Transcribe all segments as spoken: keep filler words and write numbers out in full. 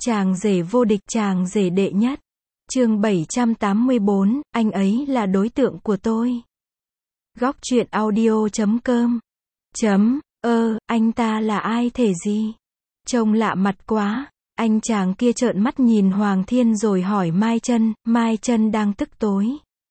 Chàng rể vô địch, chàng rể đệ nhất. Chương bảy trăm tám mươi bốn, anh ấy là đối tượng của tôi. Góc truyện audio chấm com. Chấm, ơ, anh ta là ai thể gì? Trông lạ mặt quá. Anh chàng kia trợn mắt nhìn Hoàng Thiên rồi hỏi Mai Chân, Mai Chân đang tức tối.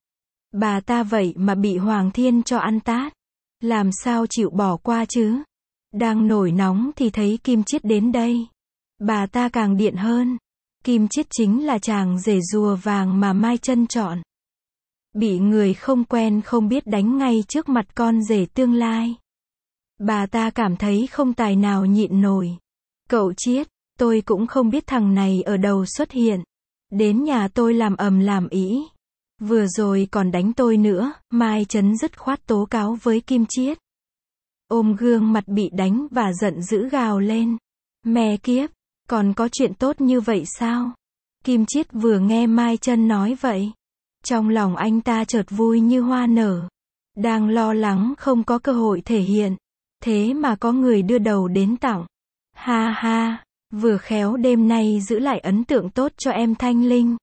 Bà ta vậy mà bị Hoàng Thiên cho ăn tát. Làm sao chịu bỏ qua chứ? Đang nổi nóng thì thấy Kim Chiết đến đây. Bà ta càng điện hơn. Kim Chiết chính là chàng rể rùa vàng mà Mai Chân chọn. Bị người không quen không biết đánh ngay trước mặt con rể tương lai. Bà ta cảm thấy không tài nào nhịn nổi. Cậu Chiết, tôi cũng không biết thằng này ở đâu xuất hiện. Đến nhà tôi làm ầm làm ĩ. Vừa rồi còn đánh tôi nữa, Mai Chân dứt khoát tố cáo với Kim Chiết. Ôm gương mặt bị đánh và giận dữ gào lên. Mẹ kiếp, còn có chuyện tốt như vậy sao? Kim Chiết vừa nghe Mai Chân nói vậy. Trong lòng anh ta chợt vui như hoa nở. Đang lo lắng không có cơ hội thể hiện. Thế mà có người đưa đầu đến tặng. Ha ha, vừa khéo đêm nay giữ lại ấn tượng tốt cho em Thanh Linh.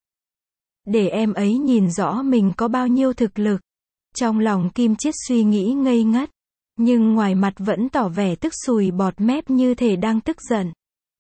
Để em ấy nhìn rõ mình có bao nhiêu thực lực. Trong lòng Kim Chiết suy nghĩ ngây ngất. Nhưng ngoài mặt vẫn tỏ vẻ tức sùi bọt mép như thể đang tức giận.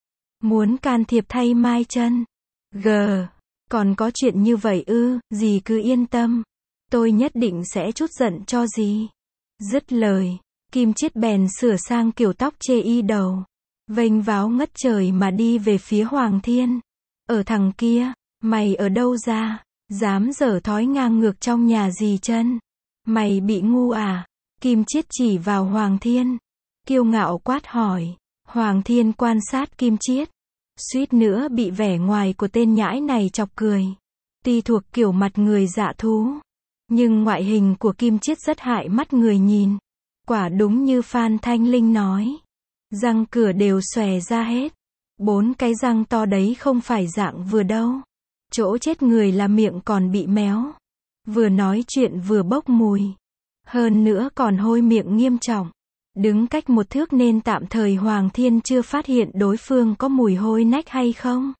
Muốn can thiệp thay Mai Chân. Gờ, còn có chuyện như vậy ư, dì cứ yên tâm. Tôi nhất định sẽ trút giận cho dì. Dứt lời, Kim Chiết bèn sửa sang kiểu tóc chê y đầu. Vênh váo ngất trời mà đi về phía Hoàng Thiên. Ở thằng kia, mày ở đâu ra, dám dở thói ngang ngược trong nhà dì Chân. Mày bị ngu à? Kim Chiết chỉ vào Hoàng Thiên. Kiêu ngạo quát hỏi. Hoàng Thiên quan sát Kim Chiết. Suýt nữa bị vẻ ngoài của tên nhãi này chọc cười. Tuy thuộc kiểu mặt người dạ thú. Nhưng ngoại hình của Kim Chiết rất hại mắt người nhìn. Quả đúng như Phan Thanh Linh nói. Răng cửa đều xòe ra hết. Bốn cái răng to đấy không phải dạng vừa đâu. Chỗ chết người là miệng còn bị méo. Vừa nói chuyện vừa bốc mùi. Hơn nữa còn hôi miệng nghiêm trọng. Đứng cách một thước nên tạm thời Hoàng Thiên chưa phát hiện đối phương có mùi hôi nách hay không.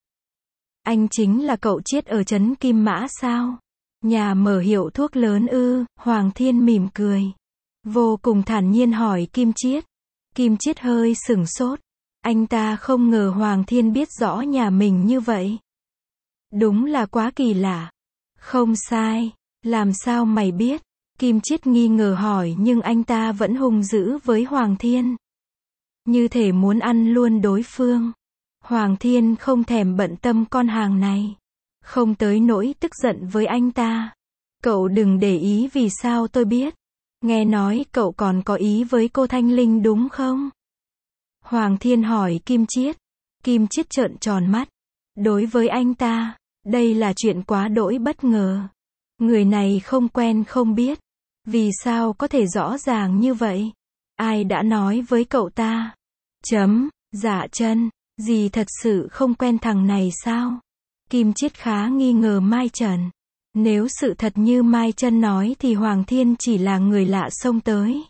Anh chính là cậu Chiết ở trấn Kim Mã sao? Nhà mở hiệu thuốc lớn ư? Hoàng Thiên mỉm cười. Vô cùng thản nhiên hỏi Kim Chiết. Kim Chiết hơi sửng sốt. Anh ta không ngờ Hoàng Thiên biết rõ nhà mình như vậy. Đúng là quá kỳ lạ. Không sai. Làm sao mày biết? Kim Chiết nghi ngờ hỏi nhưng anh ta vẫn hung dữ với Hoàng Thiên. Như thể muốn ăn luôn đối phương. Hoàng Thiên không thèm bận tâm con hàng này. Không tới nỗi tức giận với anh ta. Cậu đừng để ý vì sao tôi biết. Nghe nói cậu còn có ý với cô Thanh Linh đúng không? Hoàng Thiên hỏi Kim Chiết. Kim Chiết trợn tròn mắt. Đối với anh ta, đây là chuyện quá đỗi bất ngờ. Người này không quen không biết. Vì sao có thể rõ ràng như vậy? Ai đã nói với cậu ta? Chấm, Dạ Chân, dì thật sự không quen thằng này sao? Kim Chiết khá nghi ngờ Mai Trần. Nếu sự thật như Mai Chân nói thì Hoàng Thiên chỉ là người lạ xông tới.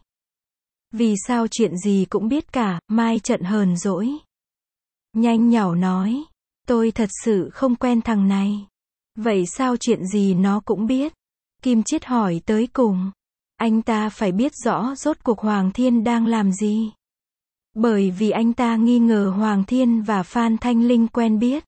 Vì sao chuyện gì cũng biết cả? Mai Trần hờn dỗi. Nhanh nhảu nói. Tôi thật sự không quen thằng này. Vậy sao chuyện gì nó cũng biết? Kim Chiết hỏi tới cùng. Anh ta phải biết rõ rốt cuộc Hoàng Thiên đang làm gì. Bởi vì anh ta nghi ngờ Hoàng Thiên và Phan Thanh Linh quen biết.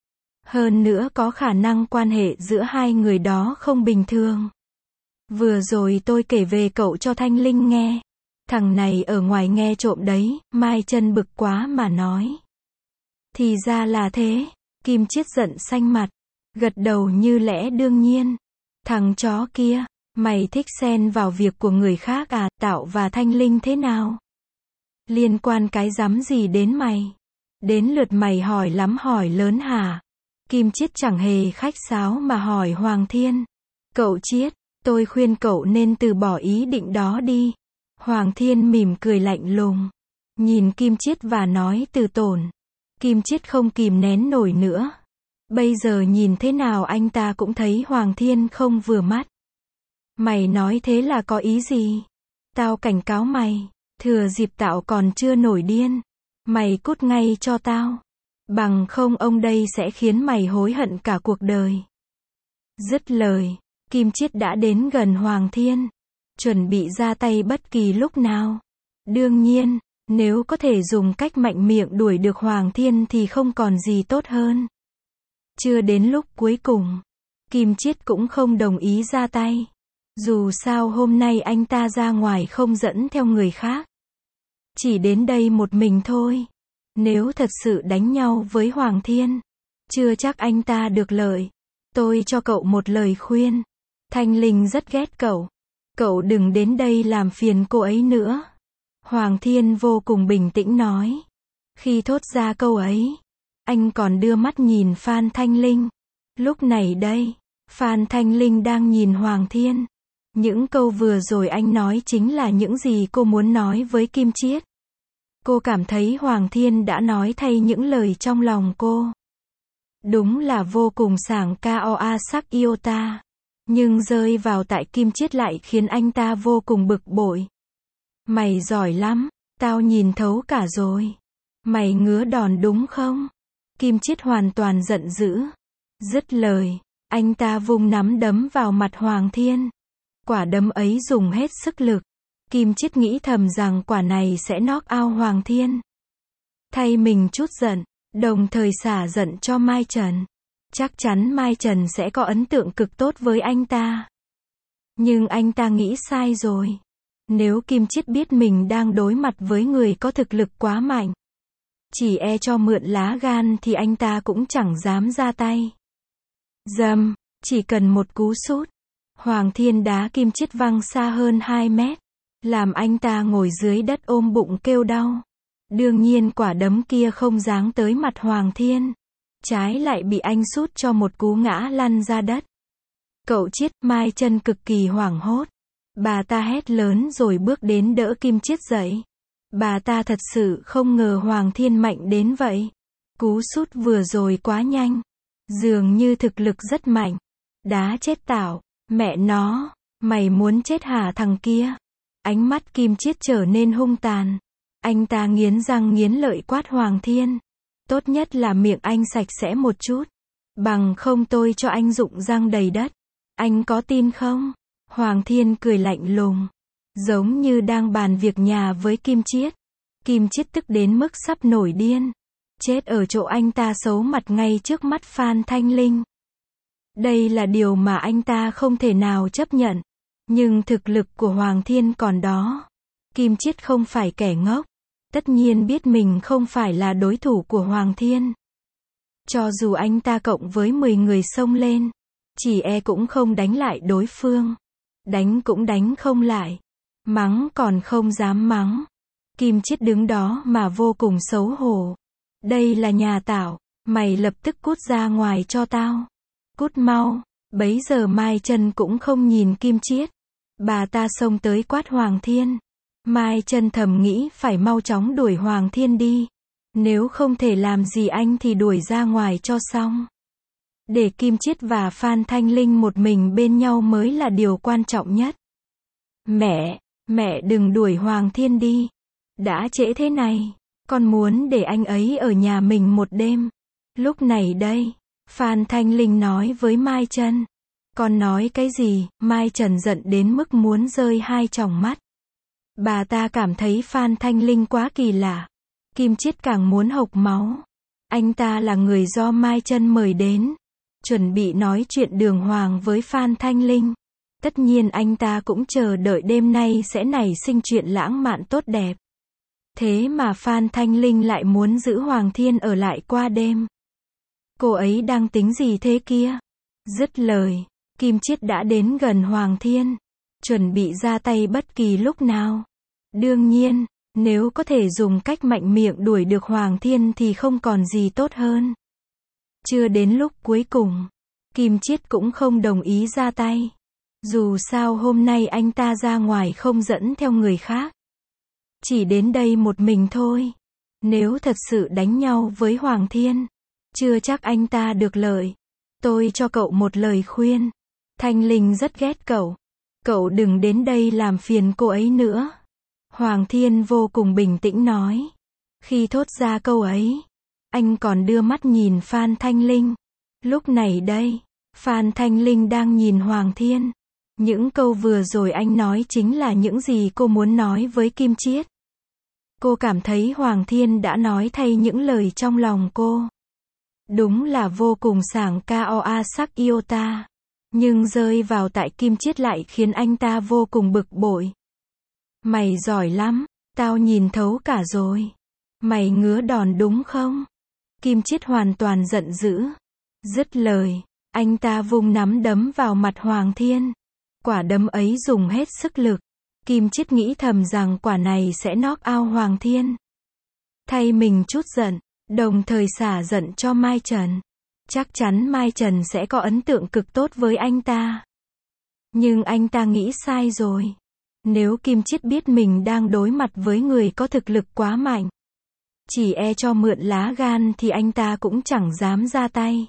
Hơn nữa có khả năng quan hệ giữa hai người đó không bình thường. Vừa rồi tôi kể về cậu cho Thanh Linh nghe. Thằng này ở ngoài nghe trộm đấy, Mai Chân bực quá mà nói. Thì ra là thế. Kim Chiết giận xanh mặt. Gật đầu như lẽ đương nhiên. Thằng chó kia. Mày thích xen vào việc của người khác à? Tạo và Thanh Linh thế nào? Liên quan cái rắm gì đến mày? Đến lượt mày hỏi lắm hỏi lớn hả? Kim Chiết chẳng hề khách sáo mà hỏi Hoàng Thiên. Cậu Chiết, tôi khuyên cậu nên từ bỏ ý định đó đi. Hoàng Thiên mỉm cười lạnh lùng. Nhìn Kim Chiết và nói từ tốn. Kim Chiết không kìm nén nổi nữa. Bây giờ nhìn thế nào anh ta cũng thấy Hoàng Thiên không vừa mắt. Mày nói thế là có ý gì? Tao cảnh cáo mày. Thừa dịp tao còn chưa nổi điên. Mày cút ngay cho tao. Bằng không ông đây sẽ khiến mày hối hận cả cuộc đời. Dứt lời, Kim Chiết đã đến gần Hoàng Thiên, chuẩn bị ra tay bất kỳ lúc nào. Đương nhiên, nếu có thể dùng cách mạnh miệng đuổi được Hoàng Thiên thì không còn gì tốt hơn. Chưa đến lúc cuối cùng, Kim Chiết cũng không đồng ý ra tay. Dù sao hôm nay anh ta ra ngoài không dẫn theo người khác. Chỉ đến đây một mình thôi. Nếu thật sự đánh nhau với Hoàng Thiên, chưa chắc anh ta được lợi. Tôi cho cậu một lời khuyên. Thanh Linh rất ghét cậu. Cậu đừng đến đây làm phiền cô ấy nữa. Hoàng Thiên vô cùng bình tĩnh nói. Khi thốt ra câu ấy, anh còn đưa mắt nhìn Phan Thanh Linh. Lúc này đây, Phan Thanh Linh đang nhìn Hoàng Thiên. Những câu vừa rồi anh nói chính là những gì cô muốn nói với Kim Chiết. Cô cảm thấy Hoàng Thiên đã nói thay những lời trong lòng cô. Đúng là vô cùng sảng ca sắc yêu ta. Nhưng rơi vào tại Kim Chiết lại khiến anh ta vô cùng bực bội. Mày giỏi lắm, tao nhìn thấu cả rồi. Mày ngứa đòn đúng không? Kim Chiết hoàn toàn giận dữ. Dứt lời, anh ta vung nắm đấm vào mặt Hoàng Thiên. Quả đấm ấy dùng hết sức lực. Kim Chiết nghĩ thầm rằng quả này sẽ knock out Hoàng Thiên. Thay mình chút giận, đồng thời xả giận cho Mai Trần. Chắc chắn Mai Trần sẽ có ấn tượng cực tốt với anh ta. Nhưng anh ta nghĩ sai rồi. Nếu Kim Chiết biết mình đang đối mặt với người có thực lực quá mạnh, chỉ e cho mượn lá gan thì anh ta cũng chẳng dám ra tay. Dầm, chỉ cần một cú sút, Hoàng Thiên đá Kim Chiết văng xa hơn hai mét, làm anh ta ngồi dưới đất ôm bụng kêu đau. Đương nhiên quả đấm kia không giáng tới mặt Hoàng Thiên, trái lại bị anh sút cho một cú ngã lăn ra đất. Cậu Chiết, Mai Trần cực kỳ hoảng hốt. Bà ta hét lớn rồi bước đến đỡ Kim Chiết dậy. Bà ta thật sự không ngờ Hoàng Thiên mạnh đến vậy. Cú sút vừa rồi quá nhanh. Dường như thực lực rất mạnh. Đá chết tảo. Mẹ nó, mày muốn chết hả thằng kia? Ánh mắt Kim Chiết trở nên hung tàn. Anh ta nghiến răng nghiến lợi quát Hoàng Thiên. Tốt nhất là miệng anh sạch sẽ một chút. Bằng không tôi cho anh rụng răng đầy đất. Anh có tin không? Hoàng Thiên cười lạnh lùng. Giống như đang bàn việc nhà với Kim Chiết. Kim Chiết tức đến mức sắp nổi điên. Chết ở chỗ anh ta xấu mặt ngay trước mắt Phan Thanh Linh. Đây là điều mà anh ta không thể nào chấp nhận. Nhưng thực lực của Hoàng Thiên còn đó. Kim Chiết không phải kẻ ngốc. Tất nhiên biết mình không phải là đối thủ của Hoàng Thiên. Cho dù anh ta cộng với mười người xông lên, chỉ e cũng không đánh lại đối phương. Đánh cũng đánh không lại. Mắng còn không dám mắng. Kim Chiết đứng đó mà vô cùng xấu hổ. Đây là nhà tảo, mày lập tức cút ra ngoài cho tao. Cút mau. Bấy giờ Mai Trần cũng không nhìn Kim Chiết. Bà ta xông tới quát Hoàng Thiên. Mai Trần thầm nghĩ phải mau chóng đuổi Hoàng Thiên đi. Nếu không thể làm gì anh thì đuổi ra ngoài cho xong. Để Kim Chiết và Phan Thanh Linh một mình bên nhau mới là điều quan trọng nhất. Mẹ, mẹ đừng đuổi Hoàng Thiên đi. Đã trễ thế này, con muốn để anh ấy ở nhà mình một đêm. Lúc này đây, Phan Thanh Linh nói với Mai Trần. Con nói cái gì? Mai Trần giận đến mức muốn rơi hai tròng mắt. Bà ta cảm thấy Phan Thanh Linh quá kỳ lạ. Kim Chiết càng muốn hộc máu. Anh ta là người do Mai Trần mời đến. Chuẩn bị nói chuyện đường hoàng với Phan Thanh Linh. Tất nhiên anh ta cũng chờ đợi đêm nay sẽ nảy sinh chuyện lãng mạn tốt đẹp. Thế mà Phan Thanh Linh lại muốn giữ Hoàng Thiên ở lại qua đêm. Cô ấy đang tính gì thế kia? Dứt lời, Kim Chiết đã đến gần Hoàng Thiên. Chuẩn bị ra tay bất kỳ lúc nào. Đương nhiên, nếu có thể dùng cách mạnh miệng đuổi được Hoàng Thiên thì không còn gì tốt hơn. Chưa đến lúc cuối cùng, Kim Chiết cũng không đồng ý ra tay. Dù sao hôm nay anh ta ra ngoài không dẫn theo người khác. Chỉ đến đây một mình thôi. Nếu thật sự đánh nhau với Hoàng Thiên, chưa chắc anh ta được lợi. Tôi cho cậu một lời khuyên. Thanh Linh rất ghét cậu. Cậu đừng đến đây làm phiền cô ấy nữa. Hoàng Thiên vô cùng bình tĩnh nói. Khi thốt ra câu ấy, anh còn đưa mắt nhìn Phan Thanh Linh. Lúc này đây, Phan Thanh Linh đang nhìn Hoàng Thiên. Những câu vừa rồi anh nói chính là những gì cô muốn nói với Kim Chiết. Cô cảm thấy Hoàng Thiên đã nói thay những lời trong lòng cô. Đúng là vô cùng sảng cao a sắc yêu ta. Nhưng rơi vào tại Kim Chiết lại khiến anh ta vô cùng bực bội. Mày giỏi lắm, tao nhìn thấu cả rồi. Mày ngứa đòn đúng không? Kim Chiết hoàn toàn giận dữ. Dứt lời, anh ta vung nắm đấm vào mặt Hoàng Thiên. Quả đấm ấy dùng hết sức lực. Kim Chiết nghĩ thầm rằng quả này sẽ knock out Hoàng Thiên. Thay mình chút giận, đồng thời xả giận cho Mai Trần. Chắc chắn Mai Trần sẽ có ấn tượng cực tốt với anh ta. Nhưng anh ta nghĩ sai rồi. Nếu Kim Chiết biết mình đang đối mặt với người có thực lực quá mạnh, chỉ e cho mượn lá gan thì anh ta cũng chẳng dám ra tay.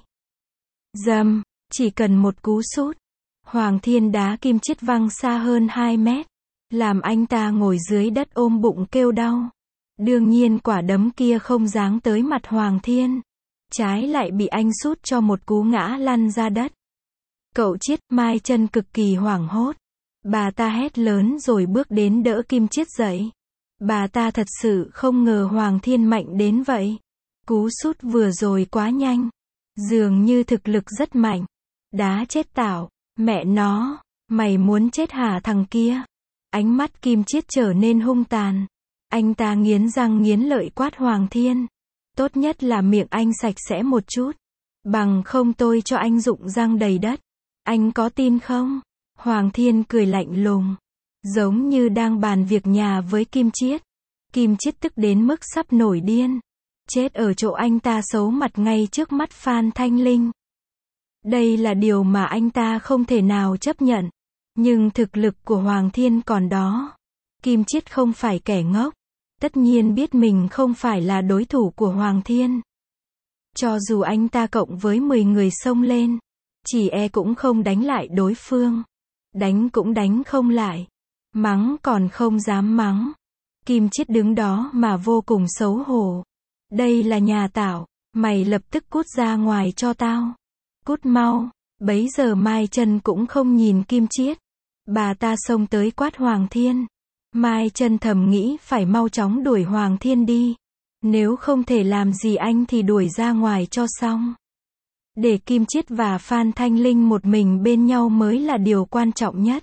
Dầm, chỉ cần một cú sút, Hoàng Thiên đá Kim Chiết văng xa hơn hai mét, làm anh ta ngồi dưới đất ôm bụng kêu đau. Đương nhiên quả đấm kia không giáng tới mặt Hoàng Thiên, trái lại bị anh sút cho một cú ngã lăn ra đất. Cậu Chiết, Mai Trần cực kỳ hoảng hốt. Bà ta hét lớn rồi bước đến đỡ Kim Chiết dậy. Bà ta thật sự không ngờ Hoàng Thiên mạnh đến vậy. Cú sút vừa rồi quá nhanh. Dường như thực lực rất mạnh. Đá chết tảo. Mẹ nó, mày muốn chết hả thằng kia? Ánh mắt Kim Chiết trở nên hung tàn. Anh ta nghiến răng nghiến lợi quát Hoàng Thiên. Tốt nhất là miệng anh sạch sẽ một chút. Bằng không tôi cho anh rụng răng đầy đất. Anh có tin không? Hoàng Thiên cười lạnh lùng. Giống như đang bàn việc nhà với Kim Chiết. Kim Chiết tức đến mức sắp nổi điên. Chết ở chỗ anh ta xấu mặt ngay trước mắt Phan Thanh Linh. Đây là điều mà anh ta không thể nào chấp nhận. Nhưng thực lực của Hoàng Thiên còn đó. Kim Chiết không phải kẻ ngốc. Tất nhiên biết mình không phải là đối thủ của Hoàng Thiên. Cho dù anh ta cộng với mười người xông lên, chỉ e cũng không đánh lại đối phương. Đánh cũng đánh không lại. Mắng còn không dám mắng. Kim Chiết đứng đó mà vô cùng xấu hổ. Đây là nhà tảo, mày lập tức cút ra ngoài cho tao. Cút mau. Bấy giờ Mai Trần cũng không nhìn Kim Chiết. Bà ta xông tới quát Hoàng Thiên. Mai Trần thầm nghĩ phải mau chóng đuổi Hoàng Thiên đi. Nếu không thể làm gì anh thì đuổi ra ngoài cho xong. Để Kim Chiết và Phan Thanh Linh một mình bên nhau mới là điều quan trọng nhất.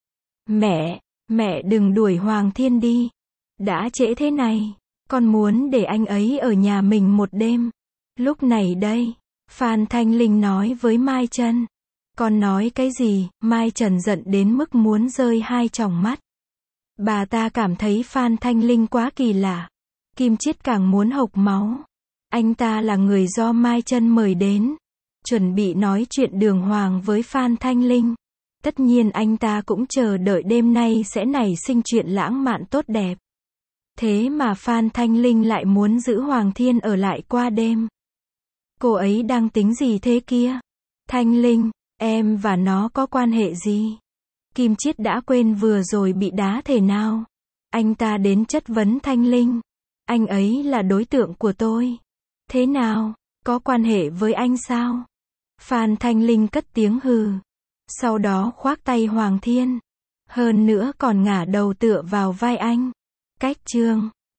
Mẹ, mẹ đừng đuổi Hoàng Thiên đi. Đã trễ thế này, con muốn để anh ấy ở nhà mình một đêm. Lúc này đây, Phan Thanh Linh nói với Mai Trần. Con nói cái gì? Mai Trần giận đến mức muốn rơi hai tròng mắt. Bà ta cảm thấy Phan Thanh Linh quá kỳ lạ. Kim Chiết càng muốn hộc máu. Anh ta là người do Mai Trần mời đến. Chuẩn bị nói chuyện đường hoàng với Phan Thanh Linh. Tất nhiên anh ta cũng chờ đợi đêm nay sẽ nảy sinh chuyện lãng mạn tốt đẹp. Thế mà Phan Thanh Linh lại muốn giữ Hoàng Thiên ở lại qua đêm. Cô ấy đang tính gì thế kia? Thanh Linh, em và nó có quan hệ gì? Kim Chiết đã quên vừa rồi bị đá thể nào. Anh ta đến chất vấn Thanh Linh. Anh ấy là đối tượng của tôi. Thế nào? Có quan hệ với anh sao? Phan Thanh Linh cất tiếng hừ. Sau đó khoác tay Hoàng Thiên. Hơn nữa còn ngả đầu tựa vào vai anh. Cách chương